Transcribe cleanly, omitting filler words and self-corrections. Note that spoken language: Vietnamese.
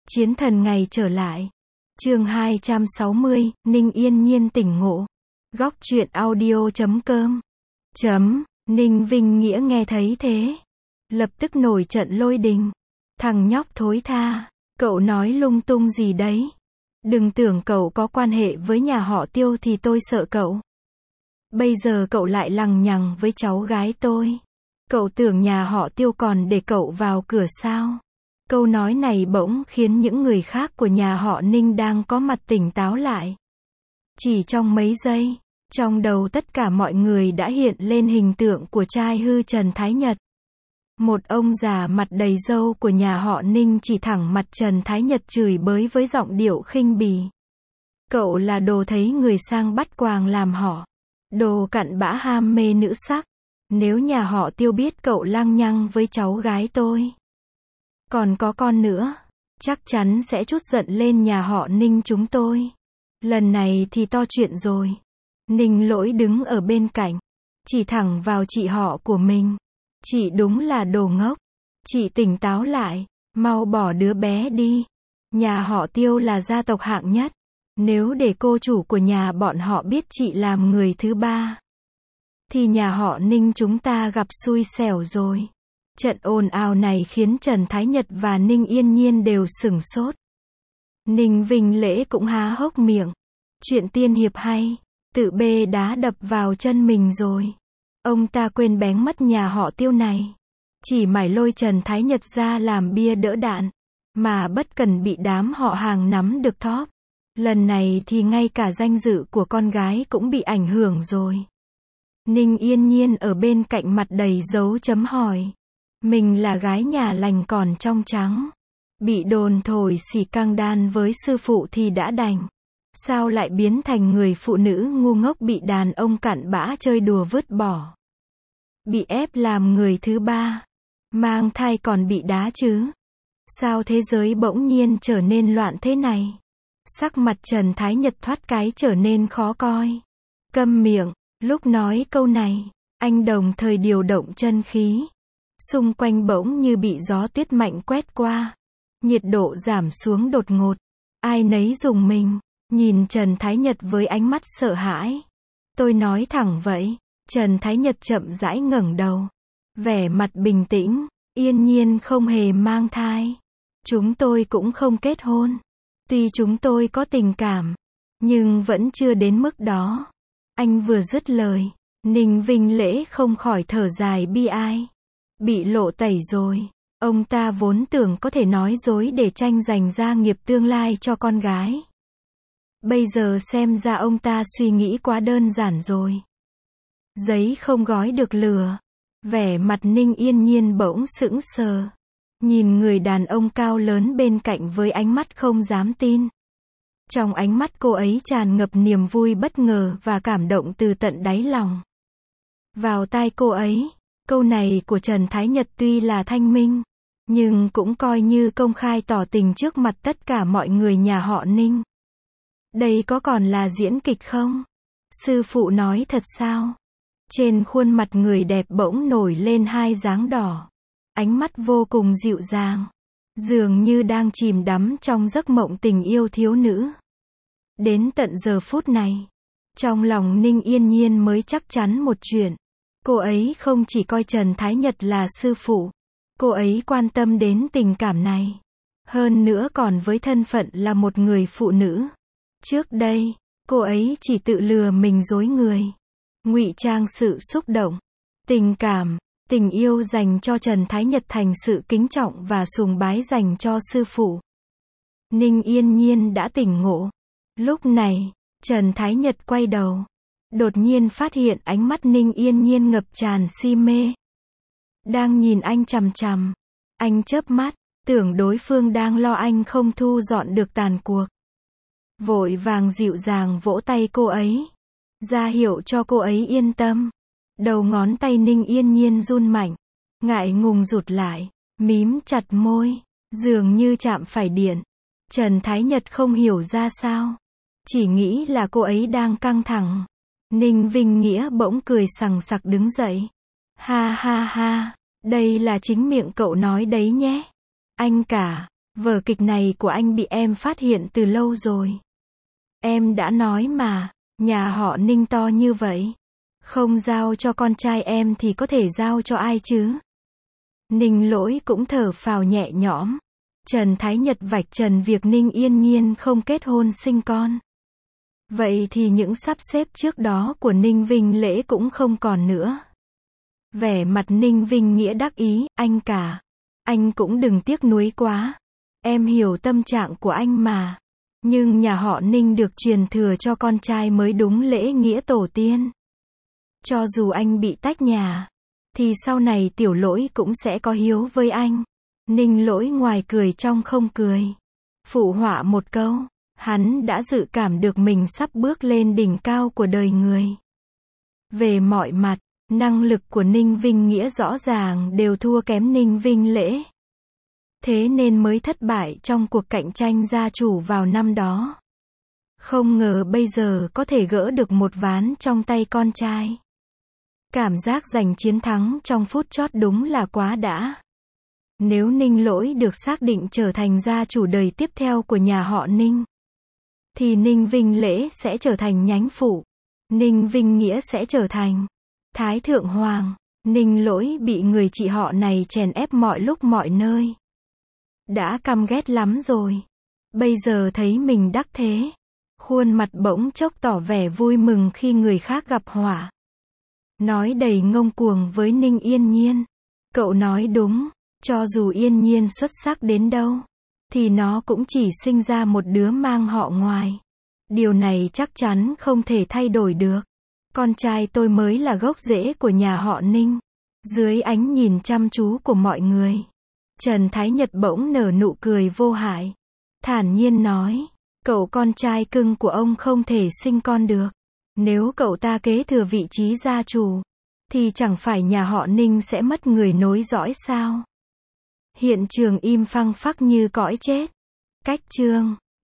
Chiến thần ngày trở lại. Chương 260, Ninh Yên Nhiên tỉnh ngộ. Góc truyện audio.com. Ninh Vinh Nghĩa nghe thấy thế, lập tức nổi trận lôi đình. Thằng nhóc thối tha, cậu nói lung tung gì đấy? Đừng tưởng cậu có quan hệ với nhà họ Tiêu thì tôi sợ cậu. Bây giờ cậu lại lằng nhằng với cháu gái tôi. Cậu tưởng nhà họ Tiêu còn để cậu vào cửa sao? Câu nói này bỗng khiến những người khác của nhà họ Ninh đang có mặt tỉnh táo lại. Chỉ trong mấy giây, trong đầu tất cả mọi người đã hiện lên hình tượng của trai hư Trần Thái Nhật. Một ông già mặt đầy râu của nhà họ Ninh chỉ thẳng mặt Trần Thái Nhật chửi bới với giọng điệu khinh bỉ. Cậu là đồ thấy người sang bắt quàng làm họ. Đồ cặn bã ham mê nữ sắc. Nếu nhà họ Tiêu biết cậu lăng nhăng với cháu gái tôi, còn có con nữa, chắc chắn sẽ trút giận lên nhà họ Ninh chúng tôi. Lần này thì to chuyện rồi. Ninh Lỗi đứng ở bên cạnh, chỉ thẳng vào chị họ của mình. Chị đúng là đồ ngốc. Chị tỉnh táo lại, mau bỏ đứa bé đi. Nhà họ Tiêu là gia tộc hạng nhất. Nếu để cô chủ của nhà bọn họ biết chị làm người thứ ba, thì nhà họ Ninh chúng ta gặp xui xẻo rồi. Trận ồn ào này khiến Trần Thái Nhật và Ninh Yên Nhiên đều sửng sốt. Ninh Vinh Lễ cũng há hốc miệng. Chuyện tiên hiệp hay, tự bê đá đập vào chân mình rồi. Ông ta quên bén mất nhà họ Tiêu này. Chỉ mải lôi Trần Thái Nhật ra làm bia đỡ đạn, mà bất cần bị đám họ hàng nắm được thóp. Lần này thì ngay cả danh dự của con gái cũng bị ảnh hưởng rồi. Ninh Yên Nhiên ở bên cạnh mặt đầy dấu chấm hỏi. Mình là gái nhà lành còn trong trắng. Bị đồn thổi xì căng đan với sư phụ thì đã đành. Sao lại biến thành người phụ nữ ngu ngốc bị đàn ông cặn bã chơi đùa vứt bỏ? Bị ép làm người thứ ba. Mang thai còn bị đá chứ? Sao thế giới bỗng nhiên trở nên loạn thế này? Sắc mặt Trần Thái Nhật thoát cái trở nên khó coi. Câm miệng. Lúc nói câu này, anh đồng thời điều động chân khí. Xung quanh bỗng như bị gió tuyết mạnh quét qua. Nhiệt độ giảm xuống đột ngột. Ai nấy rùng mình, nhìn Trần Thái Nhật với ánh mắt sợ hãi. Tôi nói thẳng vậy. Trần Thái Nhật chậm rãi ngẩng đầu. Vẻ mặt bình tĩnh. Yên Nhiên không hề mang thai. Chúng tôi cũng không kết hôn. Tuy chúng tôi có tình cảm, nhưng vẫn chưa đến mức đó. Anh vừa dứt lời, Ninh Vinh Lễ không khỏi thở dài bi ai. Bị lộ tẩy rồi. Ông ta vốn tưởng có thể nói dối để tranh giành gia nghiệp tương lai cho con gái. Bây giờ xem ra ông ta suy nghĩ quá đơn giản rồi. Giấy không gói được lửa. Vẻ mặt Ninh Yên Nhiên bỗng sững sờ. Nhìn người đàn ông cao lớn bên cạnh với ánh mắt không dám tin. Trong ánh mắt cô ấy tràn ngập niềm vui bất ngờ và cảm động từ tận đáy lòng. Vào tai cô ấy, câu này của Trần Thái Nhật tuy là thanh minh, nhưng cũng coi như công khai tỏ tình trước mặt tất cả mọi người nhà họ Ninh. Đây có còn là diễn kịch không? Sư phụ nói thật sao? Trên khuôn mặt người đẹp bỗng nổi lên hai dáng đỏ. Ánh mắt vô cùng dịu dàng. Dường như đang chìm đắm trong giấc mộng tình yêu thiếu nữ. Đến tận giờ phút này, trong lòng Ninh Yên Nhiên mới chắc chắn một chuyện. Cô ấy không chỉ coi Trần Thái Nhật là sư phụ. Cô ấy quan tâm đến tình cảm này. Hơn nữa còn với thân phận là một người phụ nữ. Trước đây, cô ấy chỉ tự lừa mình dối người. Ngụy trang sự xúc động, tình cảm, tình yêu dành cho Trần Thái Nhật thành sự kính trọng và sùng bái dành cho sư phụ. Ninh Yên Nhiên đã tỉnh ngộ. Lúc này, Trần Thái Nhật quay đầu. Đột nhiên phát hiện ánh mắt Ninh Yên Nhiên ngập tràn si mê. Đang nhìn anh chằm chằm. Anh chớp mắt, tưởng đối phương đang lo anh không thu dọn được tàn cuộc. Vội vàng dịu dàng vỗ tay cô ấy. Ra hiệu cho cô ấy yên tâm. Đầu ngón tay Ninh Yên Nhiên run mạnh. Ngại ngùng rụt lại, mím chặt môi, dường như chạm phải điện. Trần Thái Nhật không hiểu ra sao. Chỉ nghĩ là cô ấy đang căng thẳng. Ninh Vinh Nghĩa bỗng cười sằng sặc đứng dậy. Ha ha ha, đây là chính miệng cậu nói đấy nhé. Anh cả, Vở kịch này của anh bị em phát hiện từ lâu rồi. Em đã nói mà, nhà họ Ninh to như vậy. Không giao cho con trai em thì có thể giao cho ai chứ? Ninh Lỗi cũng thở phào nhẹ nhõm. Trần Thái Nhật vạch trần việc Ninh Yên Nhiên không kết hôn sinh con. Vậy thì những sắp xếp trước đó của Ninh Vinh Lễ cũng không còn nữa. Vẻ mặt Ninh Vinh Nghĩa đắc ý, anh cả. Anh cũng đừng tiếc nuối quá. Em hiểu tâm trạng của anh mà. Nhưng nhà họ Ninh được truyền thừa cho con trai mới đúng lễ nghĩa tổ tiên. Cho dù anh bị tách nhà, thì sau này Tiểu Lỗi cũng sẽ có hiếu với anh. Ninh Lỗi ngoài cười trong không cười. Phụ họa một câu, hắn đã dự cảm được mình sắp bước lên đỉnh cao của đời người. Về mọi mặt, năng lực của Ninh Vinh Nghĩa rõ ràng đều thua kém Ninh Vinh Lễ. Thế nên mới thất bại trong cuộc cạnh tranh gia chủ vào năm đó. Không ngờ bây giờ có thể gỡ được một ván trong tay con trai. Cảm giác giành chiến thắng trong phút chót đúng là quá đã. Nếu Ninh Lỗi được xác định trở thành gia chủ đời tiếp theo của nhà họ Ninh, thì Ninh Vinh Lễ sẽ trở thành nhánh phụ. Ninh Vinh Nghĩa sẽ trở thành Thái Thượng Hoàng. Ninh Lỗi bị người chị họ này chèn ép mọi lúc mọi nơi. Đã căm ghét lắm rồi. Bây giờ thấy mình đắc thế. Khuôn mặt bỗng chốc tỏ vẻ vui mừng khi người khác gặp họa. Nói đầy ngông cuồng với Ninh Yên Nhiên. Cậu nói đúng, cho dù Yên Nhiên xuất sắc đến đâu, thì nó cũng chỉ sinh ra một đứa mang họ ngoài. Điều này chắc chắn không thể thay đổi được. Con trai tôi mới là gốc rễ của nhà họ Ninh. Dưới ánh nhìn chăm chú của mọi người, Trần Thái Nhật bỗng nở nụ cười vô hại. Thản nhiên nói, cậu con trai cưng của ông không thể sinh con được. Nếu cậu ta kế thừa vị trí gia chủ, thì chẳng phải nhà họ Ninh sẽ mất người nối dõi sao? Hiện trường im phăng phắc như cõi chết. Cách chương